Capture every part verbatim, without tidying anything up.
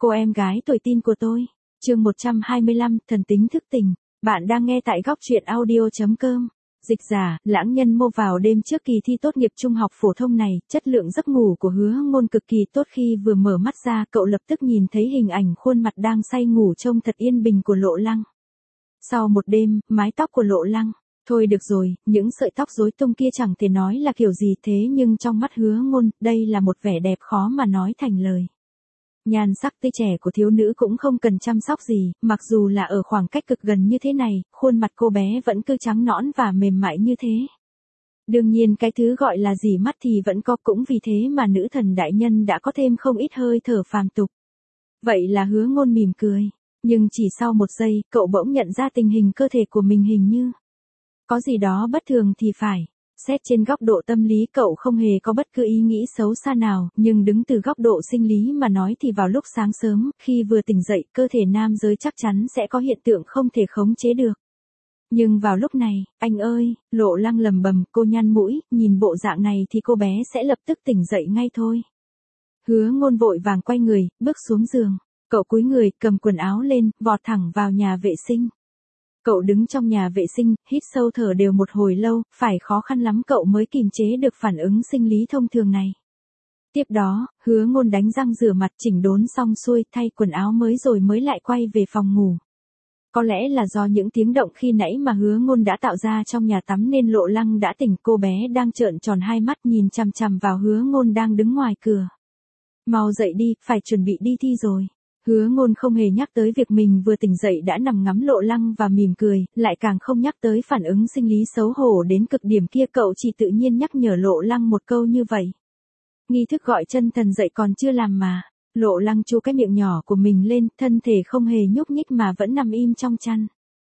Cô em gái tuổi teen của tôi. Chương một trăm hai mươi lăm, thần tính thức tỉnh. Bạn đang nghe tại góc truyện audio chấm com. Dịch giả, lãng nhân mô vào đêm trước kỳ thi tốt nghiệp trung học phổ thông này, chất lượng giấc ngủ của Hứa Ngôn cực kỳ tốt. Khi vừa mở mắt ra, cậu lập tức nhìn thấy hình ảnh khuôn mặt đang say ngủ trông thật yên bình của Lộ Lăng. Sau một đêm, mái tóc của Lộ Lăng. Thôi được rồi, những sợi tóc rối tung kia chẳng thể nói là kiểu gì, thế nhưng trong mắt Hứa Ngôn, đây là một vẻ đẹp khó mà nói thành lời. Nhan sắc tươi trẻ của thiếu nữ cũng không cần chăm sóc gì, mặc dù là ở khoảng cách cực gần như thế này, khuôn mặt cô bé vẫn cứ trắng nõn và mềm mại như thế. Đương nhiên cái thứ gọi là dỉ mắt thì vẫn có, cũng vì thế mà nữ thần đại nhân đã có thêm không ít hơi thở phàm tục. Vậy là Hứa Ngôn mỉm cười, nhưng chỉ sau một giây, cậu bỗng nhận ra tình hình cơ thể của mình hình như có gì đó bất thường thì phải. Xét trên góc độ tâm lý cậu không hề có bất cứ ý nghĩ xấu xa nào, nhưng đứng từ góc độ sinh lý mà nói thì vào lúc sáng sớm, khi vừa tỉnh dậy, cơ thể nam giới chắc chắn sẽ có hiện tượng không thể khống chế được. Nhưng vào lúc này, anh ơi, Lộ Lăng lầm bầm, cô nhăn mũi, nhìn bộ dạng này thì cô bé sẽ lập tức tỉnh dậy ngay thôi. Hứa Ngôn vội vàng quay người, bước xuống giường. Cậu cúi người, cầm quần áo lên, vọt thẳng vào nhà vệ sinh. Cậu đứng trong nhà vệ sinh, hít sâu thở đều một hồi lâu, phải khó khăn lắm cậu mới kìm chế được phản ứng sinh lý thông thường này. Tiếp đó, Hứa Ngôn đánh răng rửa mặt chỉnh đốn xong xuôi, thay quần áo mới rồi mới lại quay về phòng ngủ. Có lẽ là do những tiếng động khi nãy mà Hứa Ngôn đã tạo ra trong nhà tắm nên Lộ Lăng đã tỉnh, cô bé đang trợn tròn hai mắt nhìn chằm chằm vào Hứa Ngôn đang đứng ngoài cửa. Mau dậy đi, phải chuẩn bị đi thi rồi. Hứa Ngôn không hề nhắc tới việc mình vừa tỉnh dậy đã nằm ngắm Lộ Lăng và mỉm cười, lại càng không nhắc tới phản ứng sinh lý xấu hổ đến cực điểm kia, cậu chỉ tự nhiên nhắc nhở Lộ Lăng một câu như vậy. Nghi thức gọi chân thần dậy còn chưa làm mà. Lộ Lăng chu cái miệng nhỏ của mình lên, thân thể không hề nhúc nhích mà vẫn nằm im trong chăn.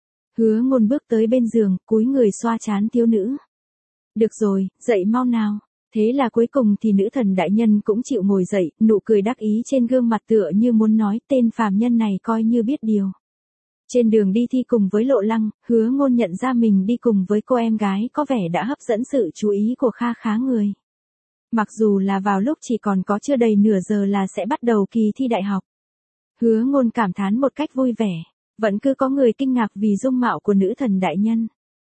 Hứa Ngôn bước tới bên giường, cúi người xoa trán thiếu nữ. Được rồi, dậy mau nào. Thế là cuối cùng thì nữ thần đại nhân cũng chịu ngồi dậy, nụ cười đắc ý trên gương mặt tựa như muốn nói tên phàm nhân này coi như biết điều. Trên đường đi thi cùng với Lộ Lăng, Hứa Ngôn nhận ra mình đi cùng với cô em gái có vẻ đã hấp dẫn sự chú ý của kha khá người. Mặc dù là vào lúc chỉ còn có chưa đầy nửa giờ là sẽ bắt đầu kỳ thi đại học. Hứa Ngôn cảm thán một cách vui vẻ, vẫn cứ có người kinh ngạc vì dung mạo của nữ thần đại nhân.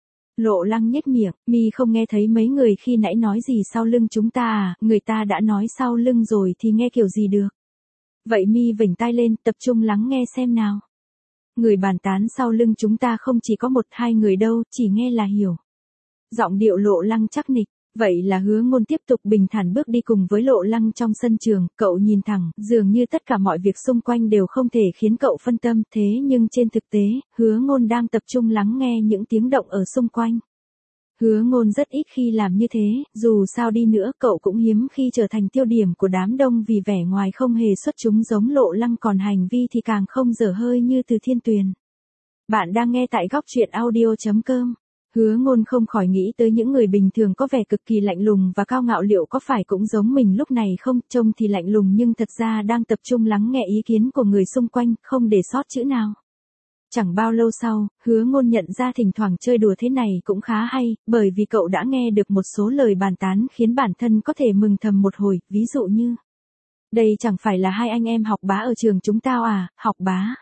Lộ Lăng nhếch miệng, mi không nghe thấy mấy người khi nãy nói gì sau lưng chúng ta à, người ta đã nói sau lưng rồi thì nghe kiểu gì được. Vậy mi vểnh tai lên, tập trung lắng nghe xem nào. Người bàn tán sau lưng chúng ta không chỉ có một hai người đâu, chỉ nghe là hiểu. Giọng điệu Lộ Lăng chắc nịch. Vậy là Hứa Ngôn tiếp tục bình thản bước đi cùng với Lộ Lăng trong sân trường, cậu nhìn thẳng, dường như tất cả mọi việc xung quanh đều không thể khiến cậu phân tâm, thế nhưng trên thực tế, Hứa Ngôn đang tập trung lắng nghe những tiếng động ở xung quanh. Hứa Ngôn rất ít khi làm như thế, dù sao đi nữa cậu cũng hiếm khi trở thành tiêu điểm của đám đông vì vẻ ngoài không hề xuất chúng giống Lộ Lăng, còn hành vi thì càng không dở hơi như Từ Thiên Tuyền. Bạn đang nghe tại góc truyện audio chấm com. Hứa Ngôn không khỏi nghĩ tới những người bình thường có vẻ cực kỳ lạnh lùng và cao ngạo, liệu có phải cũng giống mình lúc này không, trông thì lạnh lùng nhưng thật ra đang tập trung lắng nghe ý kiến của người xung quanh, không để sót chữ nào. Chẳng bao lâu sau, Hứa Ngôn nhận ra thỉnh thoảng chơi đùa thế này cũng khá hay, bởi vì cậu đã nghe được một số lời bàn tán khiến bản thân có thể mừng thầm một hồi, ví dụ như: đây chẳng phải là hai anh em học bá ở trường chúng tao à, học bá.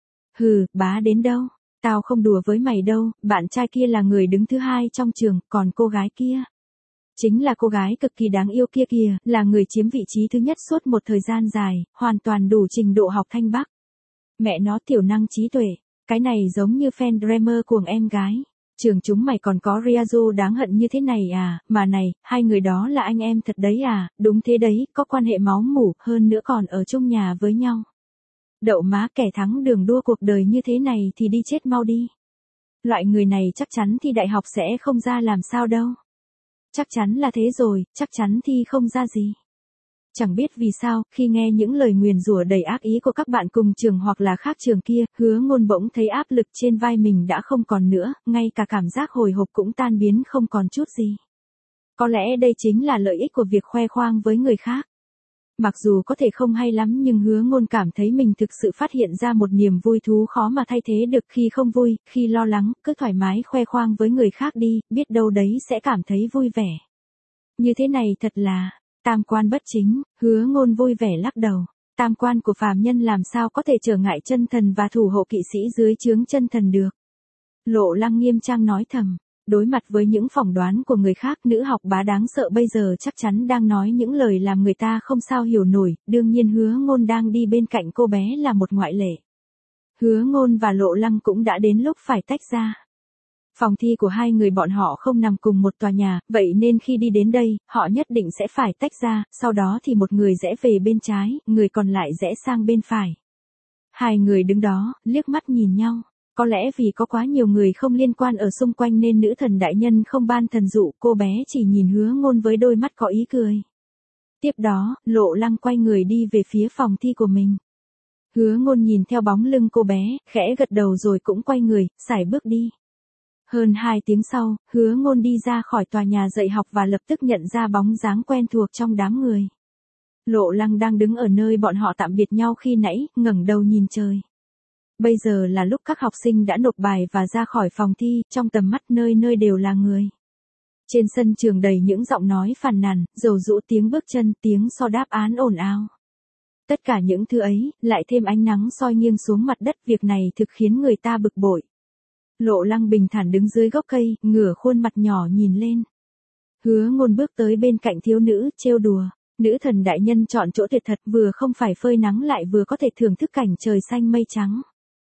Hừ, bá đến đâu. Tao không đùa với mày đâu, bạn trai kia là người đứng thứ hai trong trường, còn cô gái kia chính là cô gái cực kỳ đáng yêu kia kìa, là người chiếm vị trí thứ nhất suốt một thời gian dài, hoàn toàn đủ trình độ học thanh bắc. Mẹ nó tiểu năng trí tuệ, cái này giống như fan Dreamer cuồng em gái. Trường chúng mày còn có Ryazo đáng hận như thế này à, mà này, hai người đó là anh em thật đấy à, đúng thế đấy, có quan hệ máu mủ, hơn nữa còn ở chung nhà với nhau. Đậu má, kẻ thắng đường đua cuộc đời như thế này thì đi chết mau đi. Loại người này chắc chắn thi đại học sẽ không ra làm sao đâu. Chắc chắn là thế rồi, chắc chắn thi không ra gì. Chẳng biết vì sao, khi nghe những lời nguyền rủa đầy ác ý của các bạn cùng trường hoặc là khác trường kia, Hứa Ngôn bỗng thấy áp lực trên vai mình đã không còn nữa, ngay cả cảm giác hồi hộp cũng tan biến không còn chút gì. Có lẽ đây chính là lợi ích của việc khoe khoang với người khác. Mặc dù có thể không hay lắm nhưng Hứa Ngôn cảm thấy mình thực sự phát hiện ra một niềm vui thú khó mà thay thế được, khi không vui, khi lo lắng, cứ thoải mái khoe khoang với người khác đi, biết đâu đấy sẽ cảm thấy vui vẻ. Như thế này thật là tam quan bất chính. Hứa Ngôn vui vẻ lắc đầu. Tam quan của phàm nhân làm sao có thể trở ngại chân thần và thủ hộ kỵ sĩ dưới trướng chân thần được. Lộ Lăng nghiêm trang nói thầm. Đối mặt với những phỏng đoán của người khác, nữ học bá đáng sợ bây giờ chắc chắn đang nói những lời làm người ta không sao hiểu nổi, đương nhiên Hứa Ngôn đang đi bên cạnh cô bé là một ngoại lệ. Hứa Ngôn và Lộ Lăng cũng đã đến lúc phải tách ra. Phòng thi của hai người bọn họ không nằm cùng một tòa nhà, vậy nên khi đi đến đây, họ nhất định sẽ phải tách ra, sau đó thì một người rẽ về bên trái, người còn lại rẽ sang bên phải. Hai người đứng đó, liếc mắt nhìn nhau. Có lẽ vì có quá nhiều người không liên quan ở xung quanh nên nữ thần đại nhân không ban thần dụ, cô bé chỉ nhìn Hứa Ngôn với đôi mắt có ý cười. Tiếp đó, Lộ Lăng quay người đi về phía phòng thi của mình. Hứa Ngôn nhìn theo bóng lưng cô bé, khẽ gật đầu rồi cũng quay người, sải bước đi. Hơn hai tiếng sau, Hứa Ngôn đi ra khỏi tòa nhà dạy học và lập tức nhận ra bóng dáng quen thuộc trong đám người. Lộ Lăng đang đứng ở nơi bọn họ tạm biệt nhau khi nãy, ngẩng đầu nhìn trời. Bây giờ là lúc các học sinh đã nộp bài và ra khỏi phòng thi, trong tầm mắt nơi nơi đều là người. Trên sân trường đầy những giọng nói phàn nàn, dầu dũ tiếng bước chân, tiếng so đáp án ồn ào. Tất cả những thứ ấy, lại thêm ánh nắng soi nghiêng xuống mặt đất, việc này thực khiến người ta bực bội. Lộ Lăng bình thản đứng dưới gốc cây, ngửa khuôn mặt nhỏ nhìn lên. Hứa Ngôn bước tới bên cạnh thiếu nữ, trêu đùa. Nữ thần đại nhân chọn chỗ tuyệt thật, vừa không phải phơi nắng lại vừa có thể thưởng thức cảnh trời xanh mây trắng.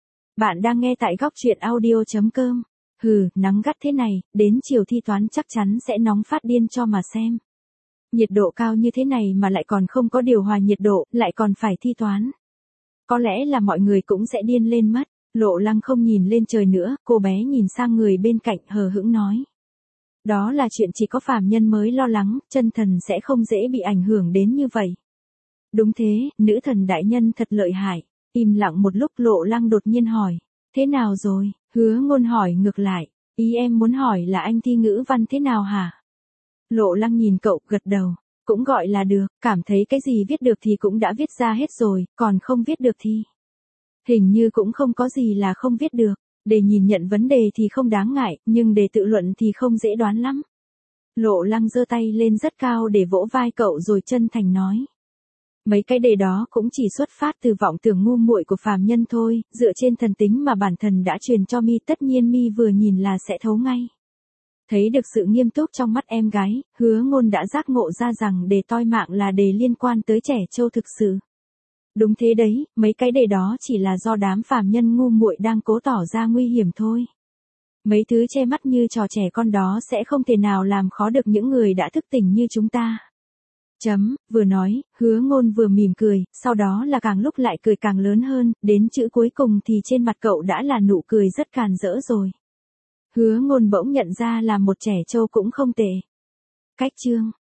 Bạn đang nghe tại góc truyện audio chấm com. Hừ, nắng gắt thế này, đến chiều thi toán chắc chắn sẽ nóng phát điên cho mà xem. Nhiệt độ cao như thế này mà lại còn không có điều hòa nhiệt độ, lại còn phải thi toán. Có lẽ là mọi người cũng sẽ điên lên mất. Lộ Lăng không nhìn lên trời nữa, cô bé nhìn sang người bên cạnh hờ hững nói. Đó là chuyện chỉ có phàm nhân mới lo lắng, chân thần sẽ không dễ bị ảnh hưởng đến như vậy. Đúng thế, nữ thần đại nhân thật lợi hại. Im lặng một lúc, Lộ Lăng đột nhiên hỏi. Thế nào rồi? Hứa Ngôn hỏi ngược lại. Ý em muốn hỏi là anh thi ngữ văn thế nào hả? Lộ Lăng nhìn cậu, gật đầu. Cũng gọi là được, cảm thấy cái gì viết được thì cũng đã viết ra hết rồi, còn không viết được thì... Hình như cũng không có gì là không viết được. Để nhìn nhận vấn đề thì không đáng ngại, nhưng để tự luận thì không dễ đoán lắm. Lộ Lăng giơ tay lên rất cao để vỗ vai cậu rồi chân thành nói. Mấy cái đề đó cũng chỉ xuất phát từ vọng tưởng ngu muội của phàm nhân thôi, dựa trên thần tính mà bản thần đã truyền cho mi, tất nhiên mi vừa nhìn là sẽ thấu ngay. Thấy được sự nghiêm túc trong mắt em gái, Hứa Ngôn đã giác ngộ ra rằng đề toi mạng là đề liên quan tới trẻ trâu thực sự. Đúng thế đấy, mấy cái đề đó chỉ là do đám phàm nhân ngu muội đang cố tỏ ra nguy hiểm thôi. Mấy thứ che mắt như trò trẻ con đó sẽ không thể nào làm khó được những người đã thức tỉnh như chúng ta. Chấm, vừa nói, Hứa Ngôn vừa mỉm cười, sau đó là càng lúc lại cười càng lớn hơn, đến chữ cuối cùng thì trên mặt cậu đã là nụ cười rất càn rỡ rồi. Hứa Ngôn bỗng nhận ra là một trẻ trâu cũng không tệ. Cách chương